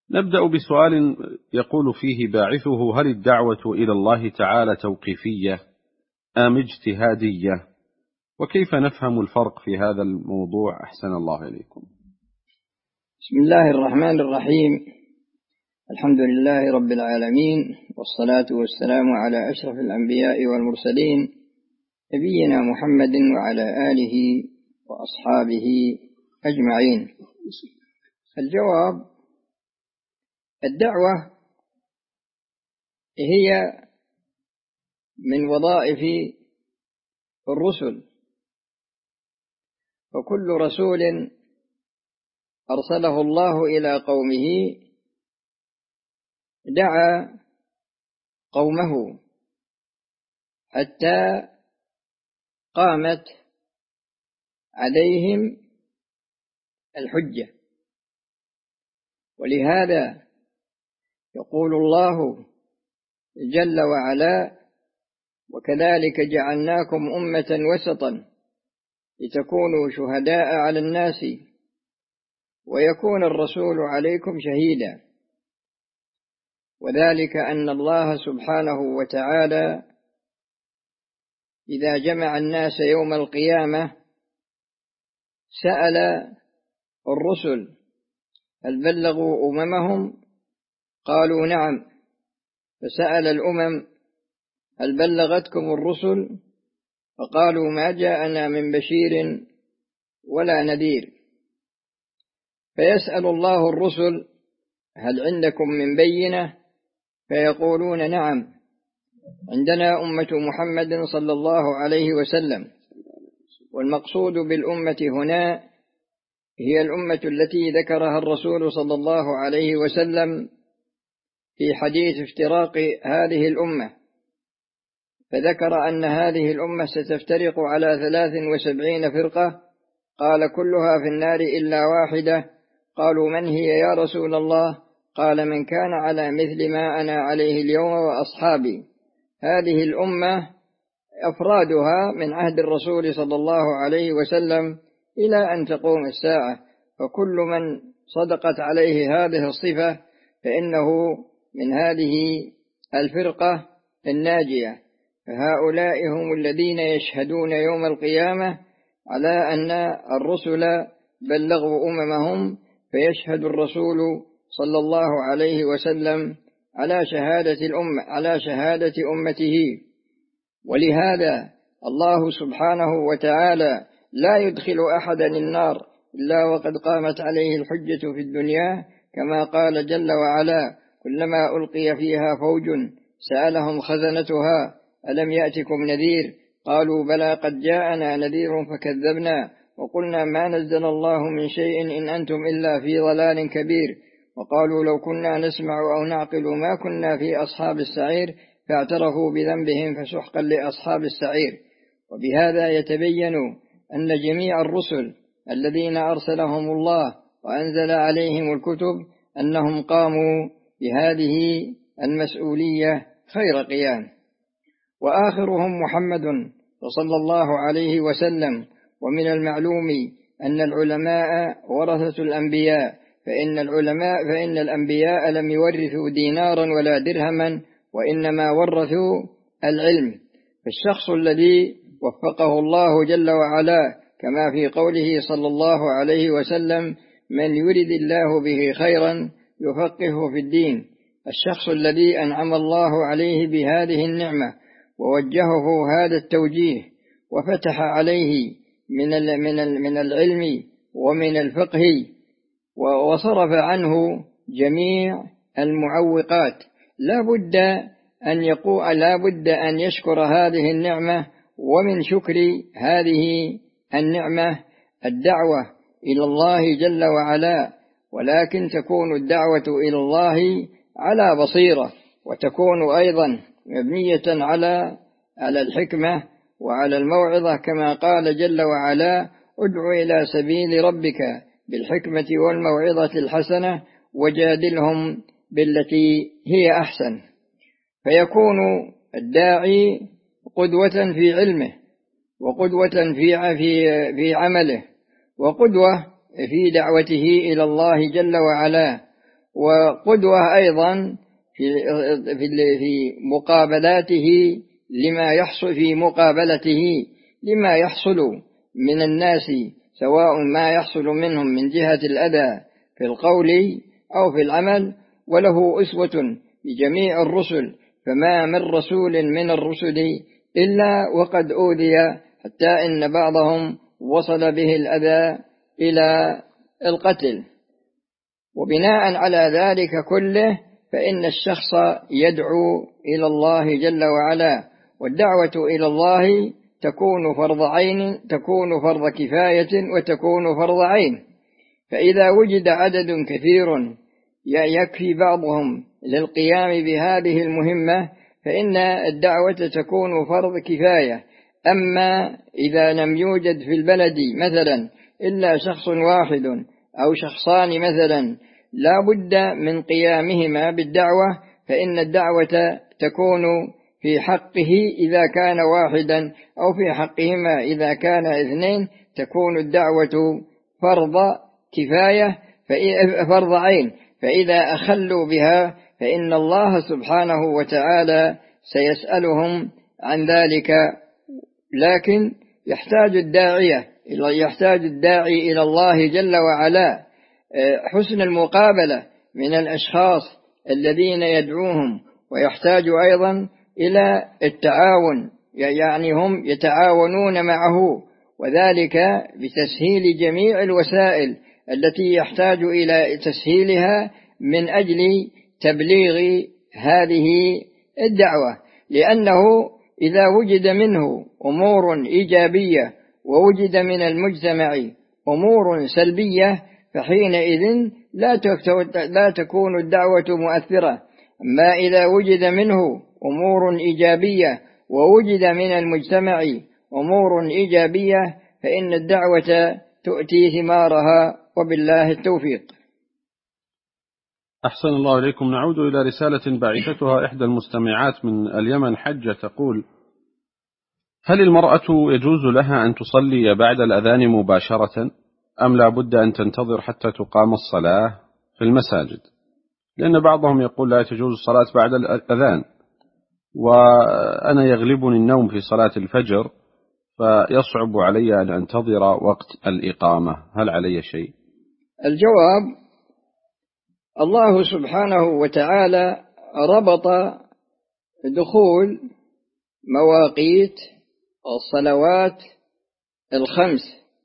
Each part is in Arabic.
نبدأ بسؤال يقول فيه باعثه: هل الدعوة إلى الله تعالى توقيفية أم اجتهادية؟ وكيف نفهم الفرق في هذا الموضوع؟ أحسن الله إليكم. بسم الله الرحمن الرحيم. الحمد لله رب العالمين، والصلاة والسلام على أشرف الأنبياء والمرسلين، نبينا محمد وعلى آله وأصحابه أجمعين. الجواب: الدعوة هي من وظائف الرسل، وكل رسول أرسله الله إلى قومه دعا قومه حتى قامت عليهم الحجة. ولهذا يقول الله جل وعلا: وكذلك جعلناكم أمة وسطا لتكونوا شهداء على الناس ويكون الرسول عليكم شهيدا. وذلك أن الله سبحانه وتعالى إذا جمع الناس يوم القيامة سأل الرسل: هل بلغوا أممهم؟ قالوا نعم. فسأل الأمم: هل بلغتكم الرسل؟ فقالوا ما جاءنا من بشير ولا نذير. فيسأل الله الرسل: هل عندكم من بينة؟ فيقولون نعم، عندنا أمة محمد صلى الله عليه وسلم. والمقصود بالأمة هنا هي الأمة التي ذكرها الرسول صلى الله عليه وسلم في حديث افتراق هذه الأمة، فذكر أن هذه الأمة ستفترق على 73 فرقة، قال: كلها في النار إلا واحدة. قالوا: من هي يا رسول الله؟ قال: من كان على مثل ما أنا عليه اليوم وأصحابي. هذه الأمة أفرادها من عهد الرسول صلى الله عليه وسلم إلى أن تقوم الساعة، فكل من صدقت عليه هذه الصفة فإنه من هذه الفرقة الناجية. فهؤلاء هم الذين يشهدون يوم القيامة على أن الرسل بلغوا أممهم، فيشهد الرسول صلى الله عليه وسلم على شهادة أمته. ولهذا الله سبحانه وتعالى لا يدخل أحدا النار إلا وقد قامت عليه الحجة في الدنيا، كما قال جل وعلا: كلما ألقي فيها فوج سألهم خزنتها ألم يأتكم نذير؟ قالوا بلى قد جاءنا نذير فكذبنا وقلنا ما نزل الله من شيء إن أنتم إلا في ضلال كبير. وقالوا لو كنا نسمع أو نعقل ما كنا في أصحاب السعير، فاعترفوا بذنبهم فسحقا لأصحاب السعير. وبهذا يتبين أن جميع الرسل الذين أرسلهم الله وأنزل عليهم الكتب أنهم قاموا بهذه المسؤولية خير قيام. وآخرهم محمد صلى الله عليه وسلم. ومن المعلوم أن العلماء ورثة الأنبياء، فإن الأنبياء لم يورثوا دينارا ولا درهما، وإنما ورثوا العلم. فالشخص الذي وفقه الله جل وعلا كما في قوله صلى الله عليه وسلم: من يرد الله به خيرا يفقهه في الدين. الشخص الذي أنعم الله عليه بهذه النعمة ووجهه هذا التوجيه وفتح عليه من العلم ومن الفقه وصرف عنه جميع المعوقات، لا بد أن يشكر هذه النعمة. ومن شكر هذه النعمة الدعوة إلى الله جل وعلا، ولكن تكون الدعوة إلى الله على بصيرة، وتكون أيضا مبنية على الحكمة وعلى الموعظة، كما قال جل وعلا: ادع إلى سبيل ربك بالحكمة والموعظة الحسنة وجادلهم بالتي هي أحسن. فيكون الداعي قدوة في علمه، وقدوة في عمله، وقدوة في دعوته إلى الله جل وعلا. وقدوة أيضا في مقابلاته لما يحصل في مقابلته لما يحصل من الناس، سواء ما يحصل منهم من جهة الأذى في القول أو في العمل، وله أسوة بجميع الرسل، فما من رسول من الرسل إلا وقد أوذي حتى إن بعضهم وصل به الأذى إلى القتل. وبناء على ذلك كله فإن الشخص يدعو إلى الله جل وعلا، والدعوة إلى الله تكون فرض عين، تكون فرض كفاية، وتكون فرض عين. فإذا وجد عدد كثير يكفي بعضهم للقيام بهذه المهمة فإن الدعوة تكون فرض كفاية. أما إذا لم يوجد في البلد مثلا إلا شخص واحد أو شخصان مثلا لا بد من قيامهما بالدعوة، فإن الدعوة تكون في حقه إذا كان واحدا، أو في حقهما إذا كان اثنين، تكون الدعوة فرض كفاية، فرض عين. فإذا أخلوا بها فإن الله سبحانه وتعالى سيسألهم عن ذلك. لكن يحتاج الداعي إلى الله جل وعلا حسن المقابلة من الأشخاص الذين يدعوهم، ويحتاج أيضا إلى التعاون، يعني هم يتعاونون معه، وذلك بتسهيل جميع الوسائل التي يحتاج إلى تسهيلها من أجل تبليغ هذه الدعوة. لأنه إذا وجد منه أمور إيجابية ووجد من المجتمع أمور سلبية فحينئذ لا تكون الدعوة مؤثرة. أما إذا وجد منه أمور إيجابية ووجد من المجتمع أمور إيجابية فإن الدعوة تؤتي ثمارها، وبالله التوفيق. أحسن الله إليكم. نعود إلى رسالة بعثتها إحدى المستمعات من اليمن، حجة، تقول: هل المرأة يجوز لها أن تصلي بعد الأذان مباشرة أم لا بد أن تنتظر حتى تقام الصلاة في المساجد؟ لأن بعضهم يقول لا تجوز الصلاة بعد الأذان، وأنا يغلبني النوم في صلاة الفجر فيصعب علي أن أنتظر وقت الإقامة، هل علي شيء؟ الجواب: الله سبحانه وتعالى ربط دخول مواقيت الصلوات الخمس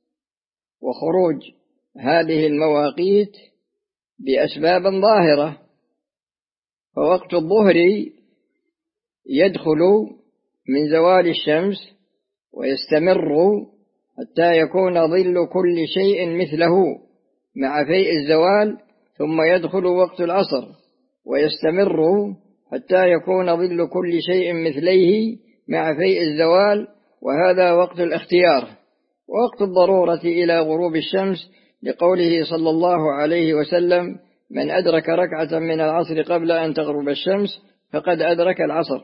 وخروج هذه المواقيت بأسباب ظاهرة. فوقت الظهر يدخل من زوال الشمس ويستمر حتى يكون ظل كل شيء مثله مع فيء الزوال، ثم يدخل وقت العصر ويستمر حتى يكون ظل كل شيء مثليه مع فيء الزوال، وهذا وقت الاختيار. وقت الضرورة إلى غروب الشمس لقوله صلى الله عليه وسلم: من أدرك ركعة من العصر قبل أن تغرب الشمس فقد أدرك العصر.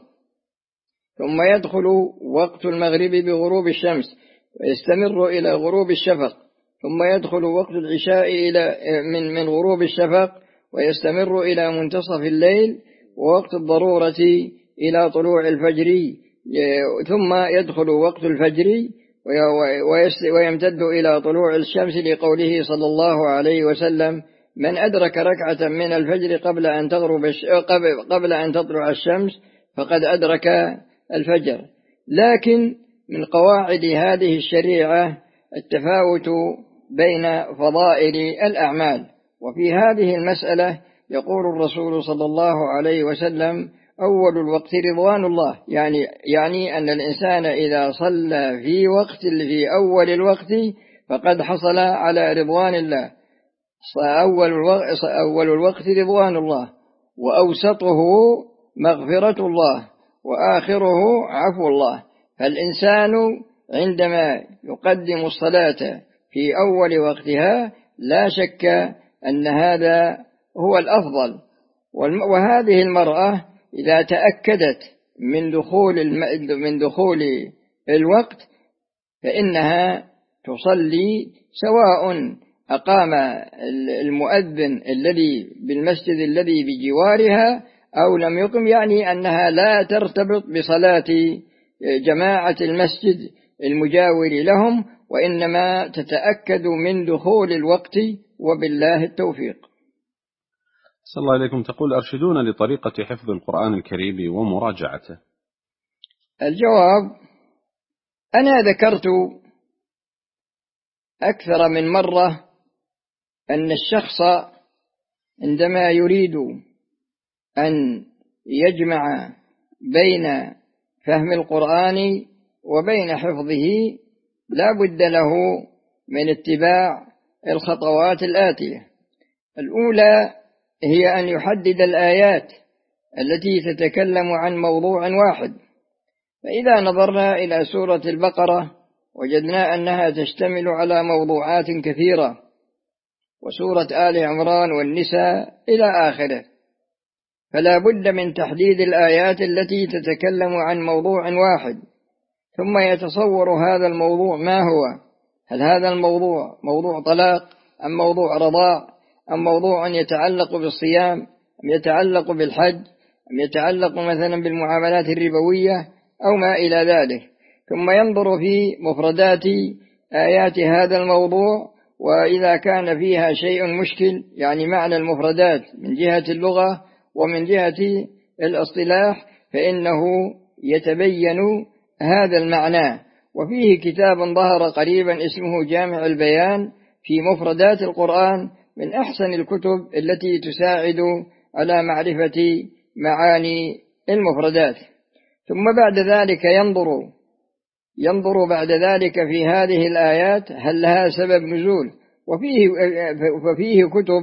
ثم يدخل وقت المغرب بغروب الشمس ويستمر إلى غروب الشفق، ثم يدخل وقت العشاء من غروب الشفق ويستمر إلى منتصف الليل، ووقت الضرورة إلى طلوع الفجر، ثم يدخل وقت الفجر ويمتد إلى طلوع الشمس لقوله صلى الله عليه وسلم: من أدرك ركعة من الفجر قبل أن تطلع الشمس فقد أدرك الفجر. لكن من قواعد هذه الشريعة التفاوت بين فضائل الأعمال، وفي هذه المسألة يقول الرسول صلى الله عليه وسلم: أول الوقت رضوان الله، يعني أن الإنسان إذا صلى في أول الوقت فقد حصل على رضوان الله. أول الوقت رضوان الله، وأوسطه مغفرة الله، وآخره عفو الله. فالإنسان عندما يقدم الصلاة في أول وقتها لا شك أن هذا هو الأفضل. وهذه المرأة إذا تأكدت من دخول الوقت فإنها تصلي، سواء أقام المؤذن الذي بالمسجد الذي بجوارها أو لم يقم، يعني أنها لا ترتبط بصلاة جماعة المسجد المجاور لهم، وإنما تتأكد من دخول الوقت، وبالله التوفيق. صلى الله عليكم. تقول: أرشدون لطريقة حفظ القرآن الكريم ومراجعته. الجواب: أنا ذكرت أكثر من مرة أن الشخص عندما يريد أن يجمع بين فهم القرآن وبين حفظه لا بد له من اتباع الخطوات الآتية. الأولى هي أن يحدد الآيات التي تتكلم عن موضوع واحد. فإذا نظرنا إلى سورة البقرة وجدنا أنها تشتمل على موضوعات كثيرة، وسورة آل عمران والنساء إلى آخره، فلا بد من تحديد الآيات التي تتكلم عن موضوع واحد، ثم يتصور هذا الموضوع ما هو. هل هذا الموضوع موضوع طلاق، أم موضوع رضاع، أم موضوع يتعلق بالصيام، أم يتعلق بالحج، أم يتعلق مثلا بالمعاملات الربوية أو ما إلى ذلك. ثم ينظر في مفردات آيات هذا الموضوع، وإذا كان فيها شيء مشكل، يعني معنى المفردات من جهة اللغة ومن جهة الاصطلاح، فإنه يتبين هذا المعنى. وفيه كتاب ظهر قريبا اسمه جامع البيان في مفردات القرآن، من أحسن الكتب التي تساعد على معرفة معاني المفردات. ثم بعد ذلك ينظر بعد ذلك في هذه الآيات هل لها سبب نزول، وفيه كتب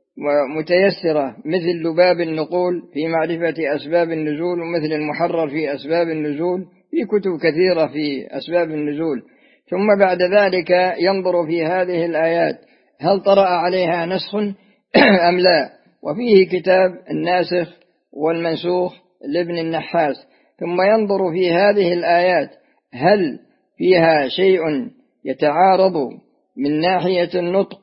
متيسرة مثل لباب النقول في معرفة أسباب النزول، ومثل المحرر في أسباب النزول، في كتب كثيرة في أسباب النزول. ثم بعد ذلك ينظر في هذه الآيات هل طرأ عليها نسخ أم لا، وفيه كتاب الناسخ والمنسوخ لابن النحاس. ثم ينظر في هذه الآيات هل فيها شيء يتعارض من ناحية النطق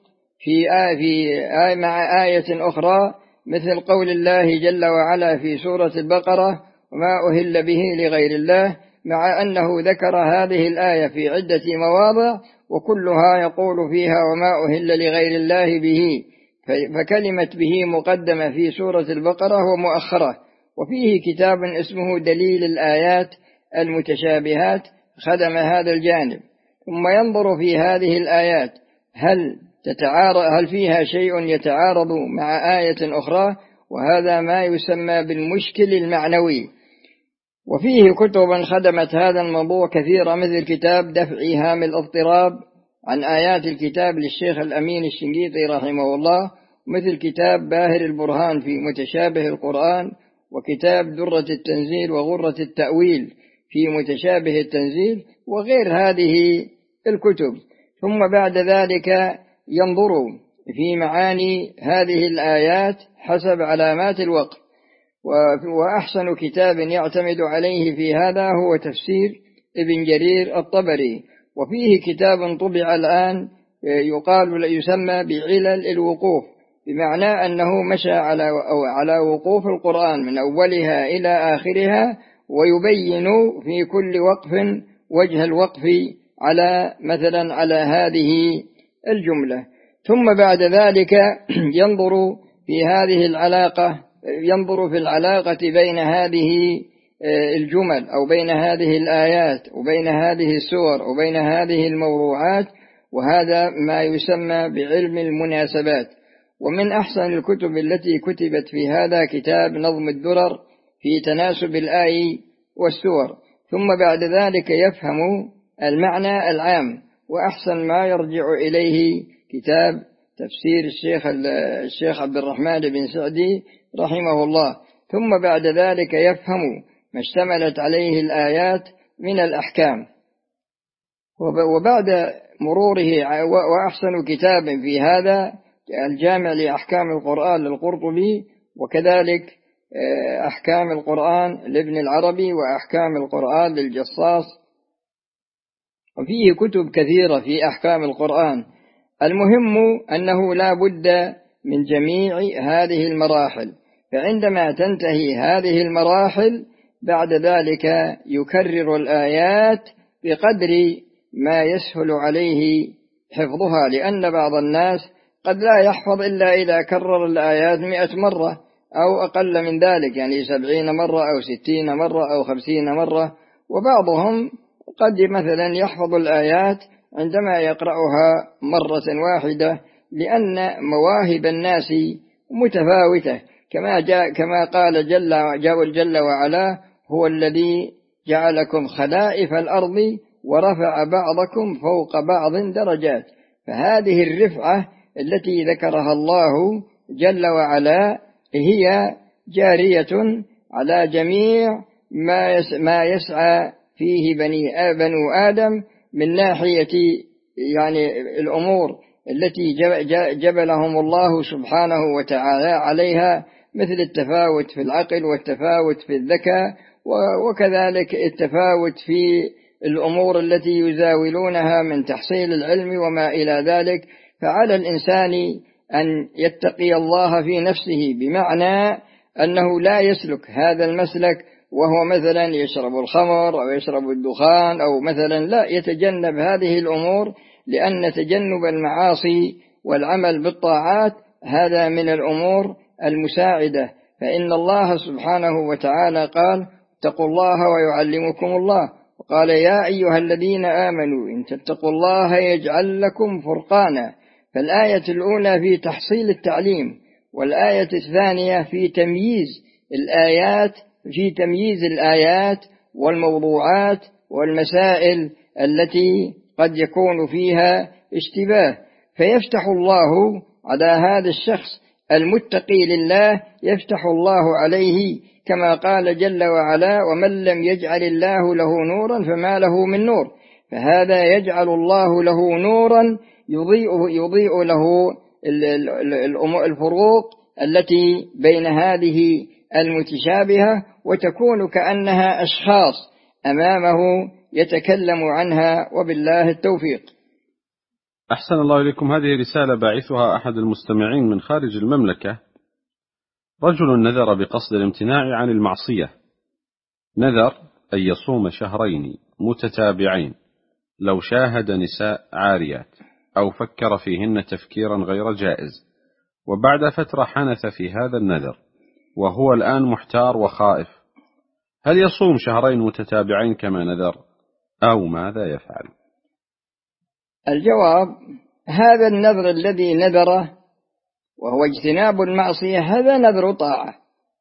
مع آية أخرى، مثل قول الله جل وعلا في سورة البقرة: وما أهل به لغير الله، مع أنه ذكر هذه الآية في عدة مواضع وكلها يقول فيها وما أهل لغير الله به، فكلمة به مقدمة في سورة البقرة ومؤخرة. وفيه كتاب اسمه دليل الآيات المتشابهات خدم هذا الجانب. ثم ينظر في هذه الآيات هل فيها شيء يتعارض مع آية أخرى، وهذا ما يسمى بالمشكل المعنوي. وفيه كتب خدمت هذا الموضوع كثيرا، مثل كتاب دفع إيهام الاضطراب عن آيات الكتاب للشيخ الأمين الشنقيطي رحمه الله، مثل كتاب باهر البرهان في متشابه القرآن، وكتاب درة التنزيل وغرة التأويل في متشابه التنزيل، وغير هذه الكتب. ثم بعد ذلك ينظر في معاني هذه الآيات حسب علامات الوقت. وأحسن كتاب يعتمد عليه في هذا هو تفسير ابن جرير الطبري. وفيه كتاب طبع الآن يسمى بعلل الوقوف، بمعنى أنه مشى على وقوف القرآن من أولها إلى آخرها، ويبين في كل وقف وجه الوقف مثلا على هذه الجملة. ثم بعد ذلك ينظر في العلاقة بين هذه الجمل أو بين هذه الآيات وبين هذه السور وبين هذه الموضوعات، وهذا ما يسمى بعلم المناسبات. ومن أحسن الكتب التي كتبت في هذا كتاب نظم الدرر في تناسب الآي والسور. ثم بعد ذلك يفهم المعنى العام، وأحسن ما يرجع إليه كتاب تفسير الشيخ عبد الرحمن بن سعدي رحمه الله. ثم بعد ذلك يفهم ما اشتملت عليه الآيات من الأحكام. وبعد مروره وأحسن كتاب في هذا الجامع لأحكام القرآن للقرطبي، وكذلك أحكام القرآن لابن العربي، وأحكام القرآن للجصاص. وفيه كتب كثيرة في أحكام القرآن. المهم أنه لا بد من جميع هذه المراحل، فعندما تنتهي هذه المراحل بعد ذلك يكرر الآيات بقدر ما يسهل عليه حفظها، لأن بعض الناس قد لا يحفظ إلا إذا كرر الآيات 100 مرة أو أقل من ذلك، يعني 70 مرة أو 60 مرة أو 50 مرة، وبعضهم قد مثلا يحفظ الآيات عندما يقرأها مرة واحدة، لأن مواهب الناس متفاوتة، كما قال جل وعلا: هو الذي جعلكم خلائف الأرض ورفع بعضكم فوق بعض درجات. فهذه الرفعة التي ذكرها الله جل وعلا هي جارية على جميع ما يسعى فيه بنو آدم من ناحية يعني الأمور التي جبلهم الله سبحانه وتعالى عليها، مثل التفاوت في العقل والتفاوت في الذكاء، وكذلك التفاوت في الأمور التي يزاولونها من تحصيل العلم وما إلى ذلك. فعلى الإنسان أن يتقي الله في نفسه، بمعنى أنه لا يسلك هذا المسلك وهو مثلا يشرب الخمر أو يشرب الدخان أو مثلا، لا، يتجنب هذه الأمور، لأن تجنب المعاصي والعمل بالطاعات هذا من الأمور المساعدة. فإن الله سبحانه وتعالى قال: اتقوا الله ويعلمكم الله، وقال: يا أيها الذين آمنوا إن تتقوا الله يجعل لكم فرقانا. فالآية الأولى في تحصيل التعليم، والآية الثانية في تمييز الآيات والموضوعات والمسائل التي قد يكون فيها اشتباه، فيفتح الله على هذا الشخص المتقي لله، يفتح الله عليه كما قال جل وعلا: ومن لم يجعل الله له نورا فما له من نور. فهذا يجعل الله له نورا يضيء له الفروق التي بين هذه المتشابهة، وتكون كأنها أشخاص أمامه يتكلم عنها، وبالله التوفيق. أحسن الله إليكم. هذه رسالة باعثها أحد المستمعين من خارج المملكة: رجل نذر بقصد الامتناع عن المعصية، نذر أن يصوم شهرين متتابعين لو شاهد نساء عاريات أو فكر فيهن تفكيرا غير جائز، وبعد فترة حنث في هذا النذر وهو الآن محتار وخائف، هل يصوم شهرين متتابعين كما نذر أو ماذا يفعل؟ الجواب: هذا النذر الذي نذره وهو اجتناب المعصية هذا نذر طاعة،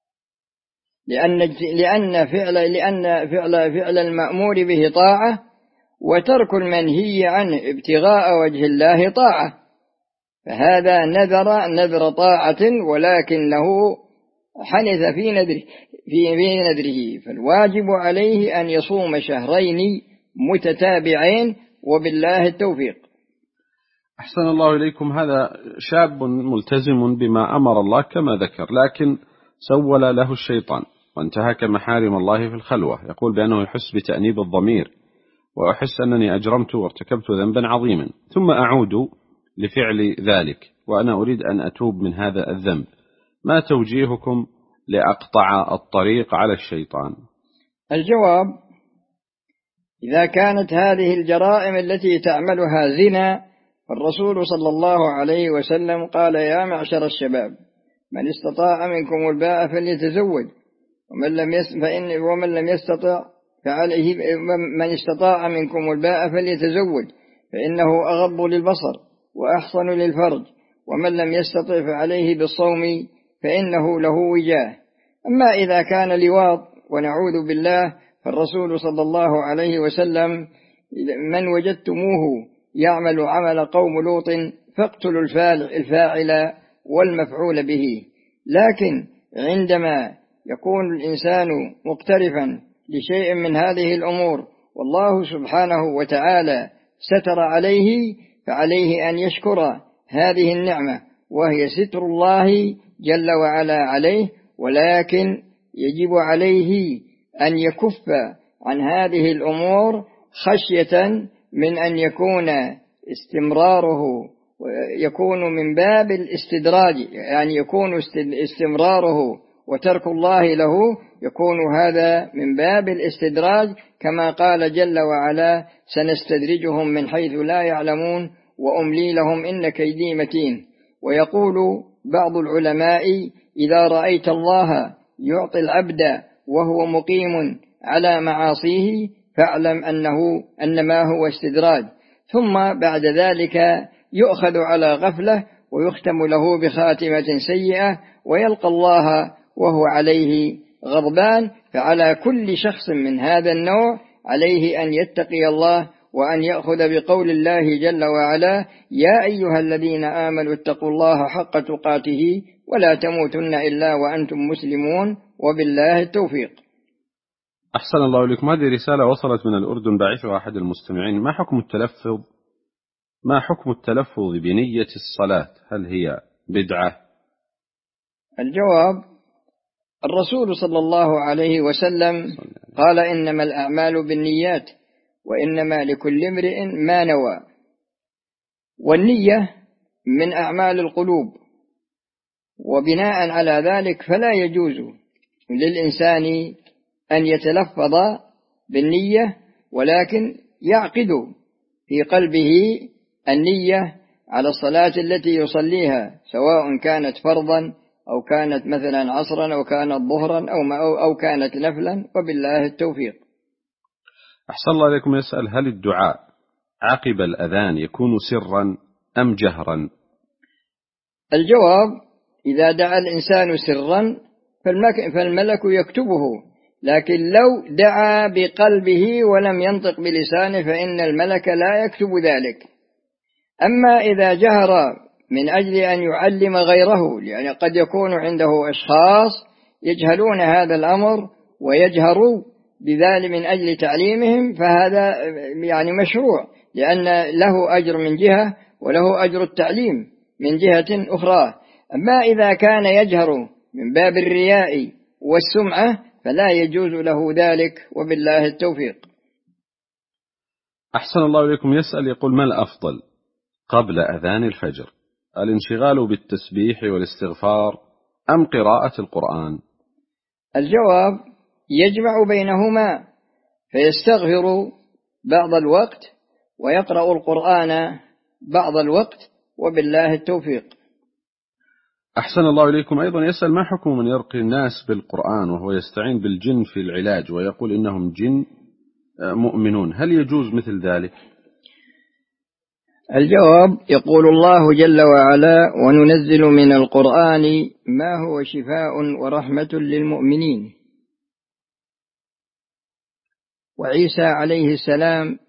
لأن فعل المأمور به طاعة، وترك المنهي عنه ابتغاء وجه الله طاعة. فهذا نذر طاعة، ولكنه حنث في نذره، فالواجب عليه أن يصوم شهرين متتابعين، وبالله التوفيق. أحسن الله إليكم. هذا شاب ملتزم بما أمر الله كما ذكر، لكن سول له الشيطان وانتهك محارم الله في الخلوة، يقول بأنه يحس بتأنيب الضمير، وأحس أنني أجرمت وارتكبت ذنبا عظيما، ثم أعود لفعل ذلك وأنا أريد أن أتوب من هذا الذنب، ما توجيهكم لأقطع الطريق على الشيطان؟ الجواب: إذا كانت هذه الجرائم التي تعملها زنا، فالرسول صلى الله عليه وسلم قال: يا معشر الشباب، من استطاع منكم الباء فليتزوج، ومن لم يستطع فعليه، من استطاع منكم الباء فليتزوج فإنه أغض للبصر وأحصن للفرج، ومن لم يستطع فعليه بالصوم فإنه له وجاه. أما إذا كان لواط ونعوذ بالله، فالرسول صلى الله عليه وسلم: من وجدتموه يعمل عمل قوم لوط فاقتلوا الفاعل والمفعول به. لكن عندما يكون الإنسان مقترفا لشيء من هذه الأمور والله سبحانه وتعالى ستر عليه، فعليه أن يشكر هذه النعمة، وهي ستر الله جل وعلا عليه، ولكن يجب عليه أن يكف عن هذه الأمور خشية من أن يكون استمراره يكون من باب الاستدراج، يعني يكون استمراره وترك الله له يكون هذا من باب الاستدراج، كما قال جل وعلا: سنستدرجهم من حيث لا يعلمون وأملي لهم إن كيدي متين. ويقول بعض العلماء: إذا رأيت الله يعطي العبد وهو مقيم على معاصيه فاعلم أنما هو استدراج، ثم بعد ذلك يؤخذ على غفلة ويختم له بخاتمة سيئة ويلقى الله وهو عليه غضبان. فعلى كل شخص من هذا النوع عليه أن يتقي الله وأن يأخذ بقول الله جل وعلا: يا أيها الذين آمنوا اتقوا الله حق تقاته ولا تموتن إلا وأنتم مسلمون، وبالله التوفيق. أحسن الله إليكم. هذه رسالة وصلت من الأردن باعثها أحد المستمعين: ما حكم التلفظ بنية الصلاة؟ هل هي بدعة؟ الجواب: الرسول صلى الله عليه وسلم قال: إنما الأعمال بالنيات وإنما لكل امرئ ما نوى. والنية من أعمال القلوب، وبناء على ذلك فلا يجوز للإنسان أن يتلفظ بالنية، ولكن يعقد في قلبه النية على الصلاة التي يصليها، سواء كانت فرضا أو كانت مثلا عصرا أو كانت ظهرا أو كانت نفلا، وبالله التوفيق. أحسن الله إليكم. يسأل: هل الدعاء عقب الأذان يكون سرا أم جهرا؟ الجواب: إذا دعا الإنسان سرا فالملك يكتبه، لكن لو دعا بقلبه ولم ينطق بلسانه فإن الملك لا يكتب ذلك. أما إذا جهر من أجل أن يعلم غيره، يعني قد يكون عنده أشخاص يجهلون هذا الأمر ويجهروا بذلك من أجل تعليمهم، فهذا يعني مشروع، لأن له أجر من جهة وله أجر التعليم من جهة أخرى. أما إذا كان يجهر من باب الرياء والسمعة فلا يجوز له ذلك، وبالله التوفيق. أحسن الله إليكم. يسأل يقول: ما الأفضل قبل أذان الفجر، الانشغال بالتسبيح والاستغفار أم قراءة القرآن؟ الجواب: يجمع بينهما، فيستغفر بعض الوقت ويقرأ القرآن بعض الوقت، وبالله التوفيق. أحسن الله إليكم. أيضا يسأل: ما حكم من يرقي الناس بالقرآن وهو يستعين بالجن في العلاج ويقول إنهم جن مؤمنون، هل يجوز مثل ذلك؟ الجواب: يقول الله جل وعلا: وننزل من القرآن ما هو شفاء ورحمة للمؤمنين. وعيسى عليه السلام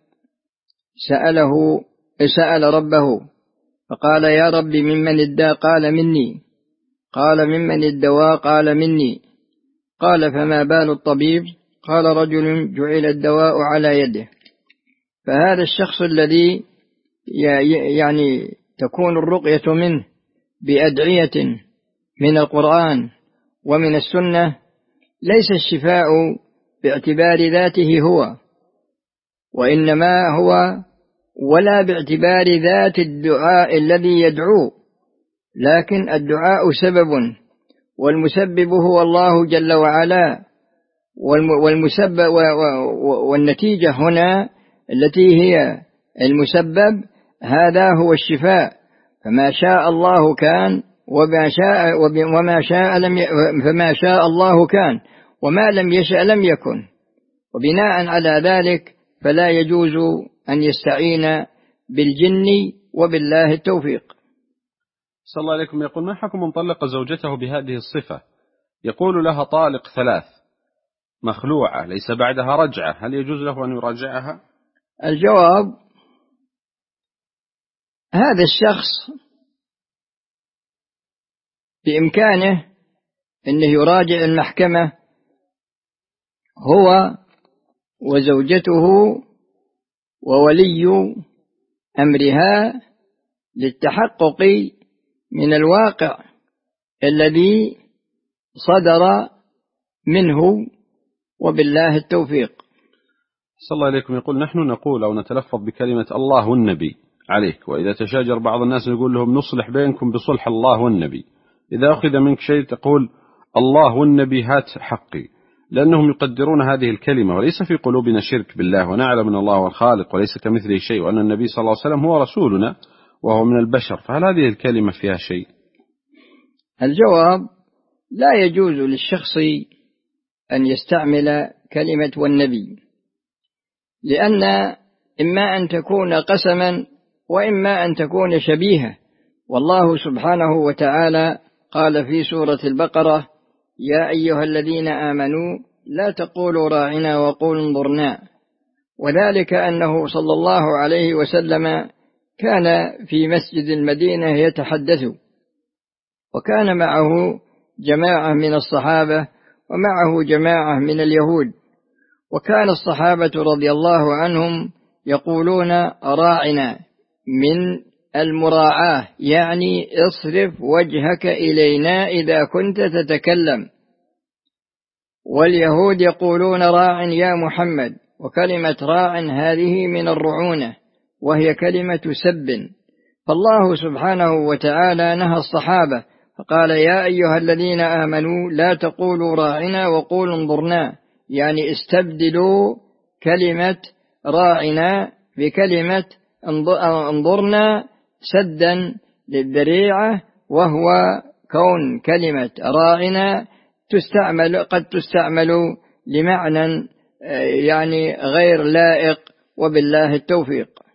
سأل ربه فقال: يا رب ممن الداء؟ قال: مني. قال: ممن الدواء؟ قال: مني. قال: فما بال الطبيب؟ قال: رجل جعل الدواء على يده. فهذا الشخص الذي يعني تكون الرقية منه بأدعية من القرآن ومن السنة، ليس الشفاء باعتبار ذاته هو، وإنما هو ولا باعتبار ذات الدعاء الذي يدعو، لكن الدعاء سبب، والمسبب هو الله جل وعلا، والنتيجة هنا التي هي المسبب هذا هو الشفاء. فما شاء الله كان فما شاء الله كان وما لم يشأ لم يكن، وبناء على ذلك فلا يجوز أن يستعين بالجن، وبالله التوفيق. صلى الله عليكم. يقول: ما حكم من طلق زوجته بهذه الصفة؟ يقول لها طالق 3 مخلوعة ليس بعدها رجعة، هل يجوز له أن يراجعها؟ الجواب: هذا الشخص بإمكانه أنه يراجع المحكمة هو وزوجته وولي أمرها للتحقق من الواقع الذي صدر منه، وبالله التوفيق. صلى الله عليكم. يقول: نحن نقول أو نتلفظ بكلمة الله والنبي عليك. وإذا تشاجر بعض الناس يقول لهم نصلح بينكم بصلح الله والنبي، إذا أخذ منك شيء تقول الله والنبي هات حقي، لأنهم يقدرون هذه الكلمة، وليس في قلوبنا شرك بالله، ونعلم أن الله هو الخالق وليس كمثله شيء، وأن النبي صلى الله عليه وسلم هو رسولنا وهو من البشر، فهل هذه الكلمة فيها شيء؟ الجواب: لا يجوز للشخص أن يستعمل كلمة والنبي، لأن إما أن تكون قسما وإما أن تكون شبيهة. والله سبحانه وتعالى قال في سورة البقرة: يا أيها الذين آمنوا لا تقولوا راعنا وقولوا انظرنا. وذلك أنه صلى الله عليه وسلم كان في مسجد المدينة يتحدث، وكان معه جماعة من الصحابة ومعه جماعة من اليهود، وكان الصحابة رضي الله عنهم يقولون راعنا من المراعاة، يعني اصرف وجهك إلينا إذا كنت تتكلم، واليهود يقولون راع يا محمد، وكلمة راع هذه من الرعونة وهي كلمة سب. فالله سبحانه وتعالى نهى الصحابة فقال: يا أيها الذين آمنوا لا تقولوا راعنا وقولوا انظرنا، يعني استبدلوا كلمة راعنا بكلمة انظرنا سدا للذريعة، وهو كون كلمة راعنا قد تستعمل لمعنى يعني غير لائق، وبالله التوفيق.